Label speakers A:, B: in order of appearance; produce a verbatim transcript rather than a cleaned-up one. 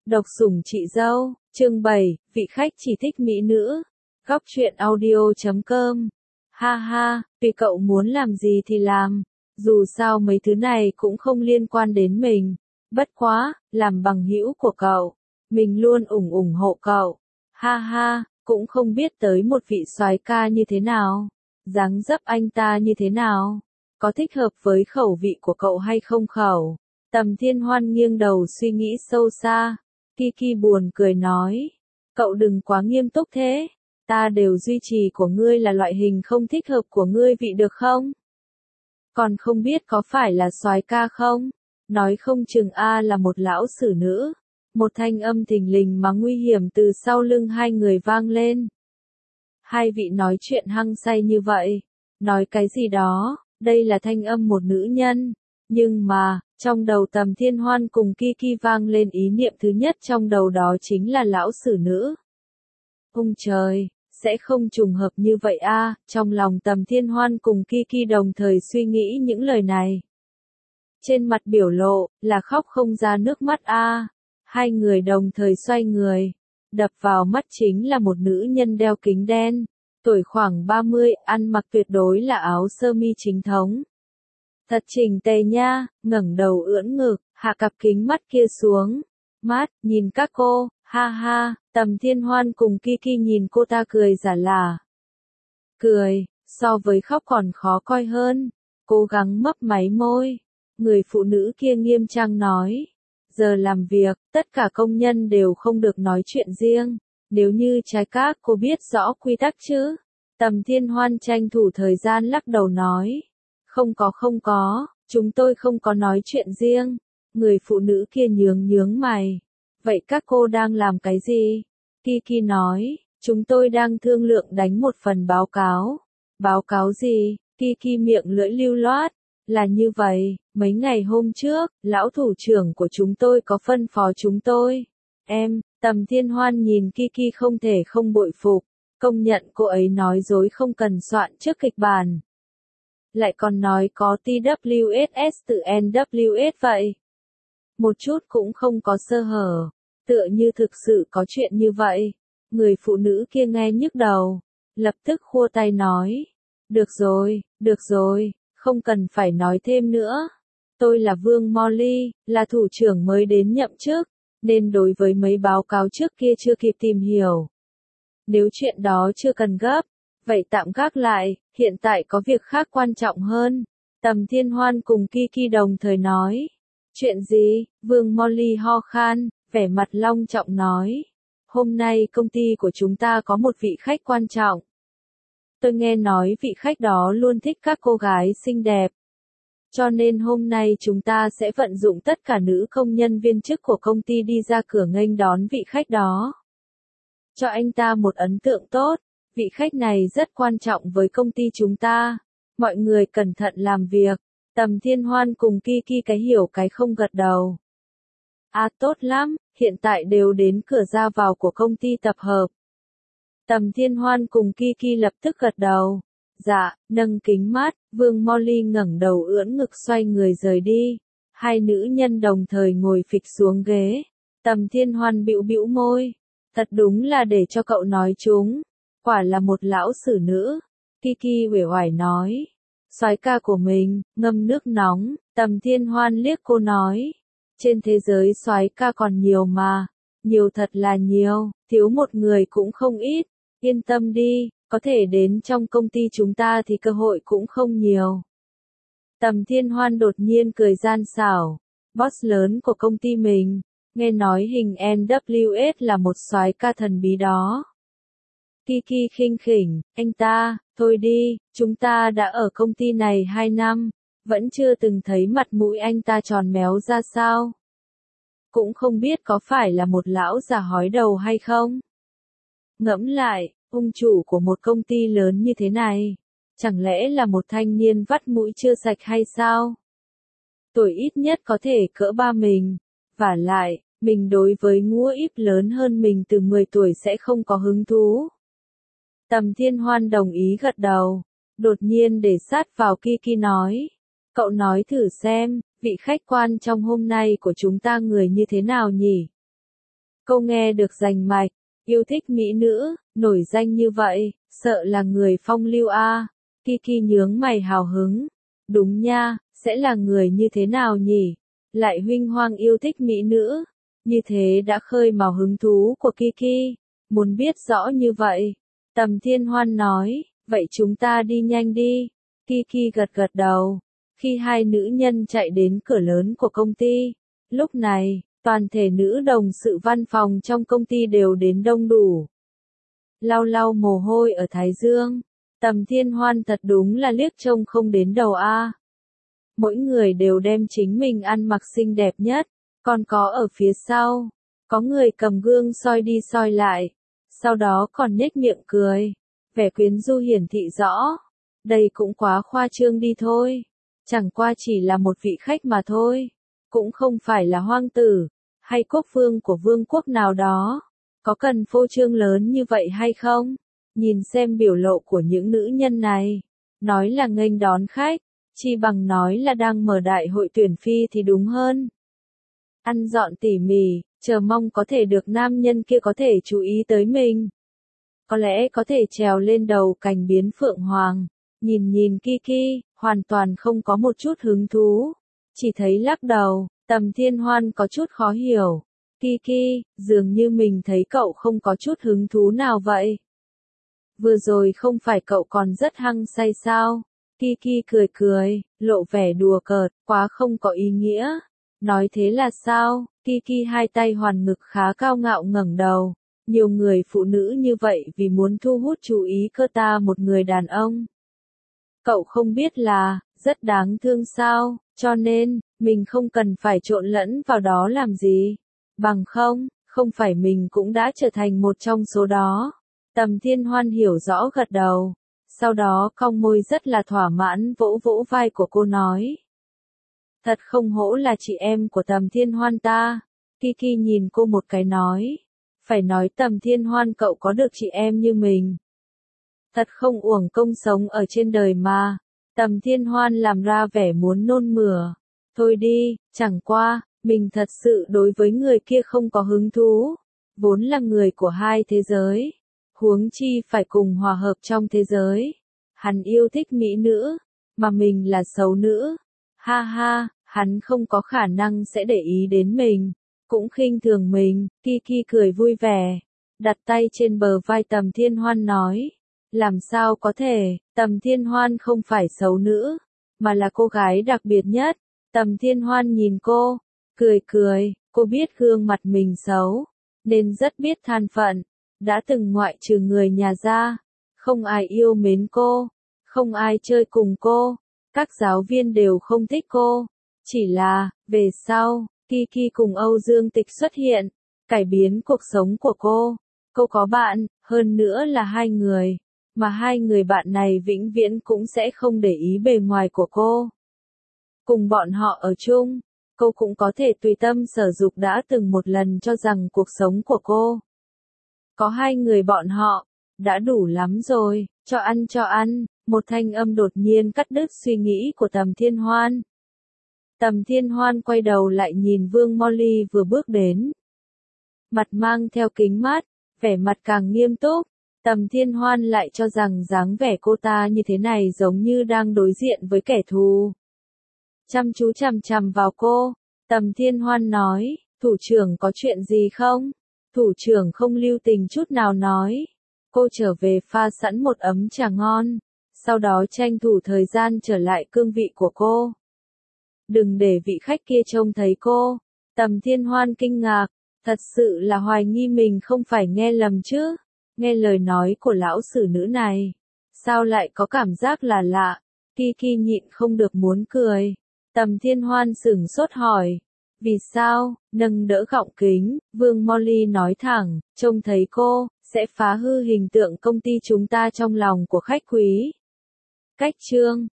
A: Độc sủng chị dâu, chương bảy, vị khách chỉ thích mỹ nữ. Góc truyện audio chấm com. Ha ha, vì cậu muốn làm gì thì làm. Dù sao mấy thứ này cũng không liên quan đến mình. Bất quá, làm bằng hữu của cậu. Mình luôn ủng ủng hộ cậu. Ha ha, cũng không biết tới một vị soái ca như thế nào. Dáng dấp anh ta như thế nào. Có thích hợp với khẩu vị của cậu hay không khẩu. Tầm Thiên Hoan nghiêng đầu suy nghĩ sâu xa. Kiki buồn cười nói. Cậu đừng quá nghiêm túc thế. Ta đều duy trì của ngươi là loại hình không thích hợp của ngươi vị được không? Còn không biết có phải là soái ca không? Nói không chừng A là một lão sử nữ. Một thanh âm thình lình mà nguy hiểm từ sau lưng hai người vang lên. Hai vị nói chuyện hăng say như vậy. Nói cái gì đó, đây là thanh âm một nữ nhân. Nhưng mà, trong đầu Tầm Thiên Hoan cùng Kiki vang lên ý niệm thứ nhất trong đầu đó chính là lão sử nữ. Ông trời, sẽ không trùng hợp như vậy a, à, trong lòng Tầm Thiên Hoan cùng Kiki đồng thời suy nghĩ những lời này. Trên mặt biểu lộ, là khóc không ra nước mắt a. À. Hai người đồng thời xoay người. Đập vào mắt chính là một nữ nhân đeo kính đen. Tuổi khoảng ba mươi, ăn mặc tuyệt đối là áo sơ mi chính thống. Thật chỉnh tề nha, ngẩng đầu ưỡn ngực, hạ cặp kính mắt kia xuống. Mát, nhìn các cô, ha ha, Tầm Thiên Hoan cùng Kiki nhìn cô ta cười giả lả. Cười, so với khóc còn khó coi hơn. Cố gắng mấp máy môi. Người phụ nữ kia nghiêm trang nói. Giờ làm việc, tất cả công nhân đều không được nói chuyện riêng. Nếu như trái các cô biết rõ quy tắc chứ. Tầm Thiên Hoan tranh thủ thời gian lắc đầu nói. Không có không có, chúng tôi không có nói chuyện riêng. Người phụ nữ kia nhướng nhướng mày. Vậy các cô đang làm cái gì? Kiki nói, chúng tôi đang thương lượng đánh một phần báo cáo. Báo cáo gì? Kiki miệng lưỡi lưu loát. Là như vậy, mấy ngày hôm trước, lão thủ trưởng của chúng tôi có phân phó chúng tôi. Em, Tầm Thiên Hoan nhìn Kiki không thể không bội phục. Công nhận cô ấy nói dối không cần soạn trước kịch bản. Lại còn nói có tê vê ét ét từ en vê ét vậy. Một chút cũng không có sơ hở. Tựa như thực sự có chuyện như vậy. Người phụ nữ kia nghe nhức đầu. Lập tức khua tay nói. Được rồi, được rồi, không cần phải nói thêm nữa. Tôi là Vương Molly, là thủ trưởng mới đến nhậm chức, nên đối với mấy báo cáo trước kia chưa kịp tìm hiểu. Nếu chuyện đó chưa cần gấp, vậy tạm gác lại, hiện tại có việc khác quan trọng hơn. Tầm Thiên Hoan cùng Kiki đồng thời nói. Chuyện gì? Vương Molly ho khan, vẻ mặt long trọng nói. Hôm nay công ty của chúng ta có một vị khách quan trọng. Tôi nghe nói vị khách đó luôn thích các cô gái xinh đẹp. Cho nên hôm nay chúng ta sẽ vận dụng tất cả nữ công nhân viên chức của công ty đi ra cửa nghênh đón vị khách đó. Cho anh ta một ấn tượng tốt. Vị khách này rất quan trọng với công ty chúng ta. Mọi người cẩn thận làm việc. Tầm Thiên Hoan cùng Kiki cái hiểu cái không gật đầu. À tốt lắm, hiện tại đều đến cửa ra vào của công ty tập hợp. Tầm Thiên Hoan cùng Kiki lập tức gật đầu. Dạ, nâng kính mắt, Vương Molly ngẩng đầu ưỡn ngực xoay người rời đi. Hai nữ nhân đồng thời ngồi phịch xuống ghế. Tầm Thiên Hoan bĩu bĩu môi. Thật đúng là để cho cậu nói chúng. Quả là một lão sử nữ. Kiki uể oải nói. Soái ca của mình, ngâm nước nóng. Tầm Thiên Hoan liếc cô nói. Trên thế giới soái ca còn nhiều mà. Nhiều thật là nhiều, thiếu một người cũng không ít. Yên tâm đi, có thể đến trong công ty chúng ta thì cơ hội cũng không nhiều. Tầm Thiên Hoan đột nhiên cười gian xảo. Boss lớn của công ty mình, nghe nói hình en vê ét là một soái ca thần bí đó. Kiki khinh khỉnh, anh ta, thôi đi, chúng ta đã ở công ty này hai năm, vẫn chưa từng thấy mặt mũi anh ta tròn méo ra sao. Cũng không biết có phải là một lão già hói đầu hay không. Ngẫm lại, ông chủ của một công ty lớn như thế này, chẳng lẽ là một thanh niên vắt mũi chưa sạch hay sao? Tuổi ít nhất có thể cỡ ba mình, vả lại, mình đối với ngũa íp lớn hơn mình từ mười tuổi sẽ không có hứng thú. Tầm Thiên Hoan đồng ý gật đầu, đột nhiên để sát vào Kiki nói. Cậu nói thử xem, vị khách quan trong hôm nay của chúng ta người như thế nào nhỉ? Cô nghe được rành mạch, yêu thích mỹ nữ, nổi danh như vậy, sợ là người phong lưu a. Kiki nhướng mày hào hứng. Đúng nha, sẽ là người như thế nào nhỉ? Lại huynh hoang yêu thích mỹ nữ. Như thế đã khơi mào hứng thú của Kiki. Muốn biết rõ như vậy. Tầm Thiên Hoan nói, vậy chúng ta đi nhanh đi. Kiki gật gật đầu. Khi hai nữ nhân chạy đến cửa lớn của công ty, lúc này, toàn thể nữ đồng sự văn phòng trong công ty đều đến đông đủ. Lau lau mồ hôi ở thái dương, Tầm Thiên Hoan thật đúng là liếc trông không đến đầu a. Mỗi người đều đem chính mình ăn mặc xinh đẹp nhất, còn có ở phía sau, có người cầm gương soi đi soi lại, sau đó còn nhếch miệng cười, vẻ quyến rũ hiển thị rõ. Đây cũng quá khoa trương đi thôi, chẳng qua chỉ là một vị khách mà thôi, cũng không phải là hoàng tử, hay quốc vương của vương quốc nào đó, có cần phô trương lớn như vậy hay không? Nhìn xem biểu lộ của những nữ nhân này, nói là nghênh đón khách, chi bằng nói là đang mở đại hội tuyển phi thì đúng hơn. Ăn dọn tỉ mỉ, chờ mong có thể được nam nhân kia có thể chú ý tới mình. Có lẽ có thể trèo lên đầu cành biến phượng hoàng. Nhìn nhìn Kiki, hoàn toàn không có một chút hứng thú. Chỉ thấy lắc đầu, Tầm Thiên Hoan có chút khó hiểu. Kiki, dường như mình thấy cậu không có chút hứng thú nào vậy. Vừa rồi không phải cậu còn rất hăng say sao? Kiki cười cười, lộ vẻ đùa cợt, quá không có ý nghĩa. Nói thế là sao? Kiki hai tay hoàn ngực khá cao ngạo ngẩng đầu. Nhiều người phụ nữ như vậy vì muốn thu hút chú ý cơ ta một người đàn ông. Cậu không biết là, rất đáng thương sao, cho nên, mình không cần phải trộn lẫn vào đó làm gì. Bằng không, không phải mình cũng đã trở thành một trong số đó. Tầm Thiên Hoan hiểu rõ gật đầu. Sau đó cong môi rất là thỏa mãn vỗ vỗ vai của cô nói. Thật không hổ là chị em của Tầm Thiên Hoan ta. Kiki nhìn cô một cái nói. Phải nói Tầm Thiên Hoan cậu có được chị em như mình. Thật không uổng công sống ở trên đời mà. Tầm Thiên Hoan làm ra vẻ muốn nôn mửa. Thôi đi, chẳng qua, mình thật sự đối với người kia không có hứng thú. Vốn là người của hai thế giới. Huống chi phải cùng hòa hợp trong thế giới. Hắn yêu thích mỹ nữ, mà mình là xấu nữ. Ha ha, hắn không có khả năng sẽ để ý đến mình. Cũng khinh thường mình. Kiki cười vui vẻ. Đặt tay trên bờ vai Tầm Thiên Hoan nói. Làm sao có thể, Tầm Thiên Hoan không phải xấu nữ, mà là cô gái đặc biệt nhất. Tầm Thiên Hoan nhìn cô, cười cười, cô biết gương mặt mình xấu, nên rất biết than phận. Đã từng ngoại trừ người nhà ra, không ai yêu mến cô, không ai chơi cùng cô, các giáo viên đều không thích cô. Chỉ là, về sau, Kiki cùng Âu Dương Tịch xuất hiện, cải biến cuộc sống của cô. Cô có bạn, hơn nữa là hai người. Mà hai người bạn này vĩnh viễn cũng sẽ không để ý bề ngoài của cô. Cùng bọn họ ở chung, cô cũng có thể tùy tâm sở dục đã từng một lần cho rằng cuộc sống của cô. Có hai người bọn họ, đã đủ lắm rồi, cho ăn cho ăn, một thanh âm đột nhiên cắt đứt suy nghĩ của Tầm Thiên Hoan. Tầm Thiên Hoan quay đầu lại nhìn Vương Molly vừa bước đến. Mặt mang theo kính mát, vẻ mặt càng nghiêm túc. Tầm Thiên Hoan lại cho rằng dáng vẻ cô ta như thế này giống như đang đối diện với kẻ thù. Chăm chú chằm chằm vào cô, Tầm Thiên Hoan nói, thủ trưởng có chuyện gì không? Thủ trưởng không lưu tình chút nào nói. Cô trở về pha sẵn một ấm trà ngon, sau đó tranh thủ thời gian trở lại cương vị của cô. Đừng để vị khách kia trông thấy cô. Tầm Thiên Hoan kinh ngạc, thật sự là hoài nghi mình không phải nghe lầm chứ. Nghe lời nói của lão sử nữ này, sao lại có cảm giác là lạ. Kiki nhịn không được muốn cười. Tầm Thiên Hoan sửng sốt hỏi, vì sao? Nâng đỡ gọng kính, Vương Molly nói thẳng, trông thấy cô, sẽ phá hư hình tượng công ty chúng ta trong lòng của khách quý. Cách chương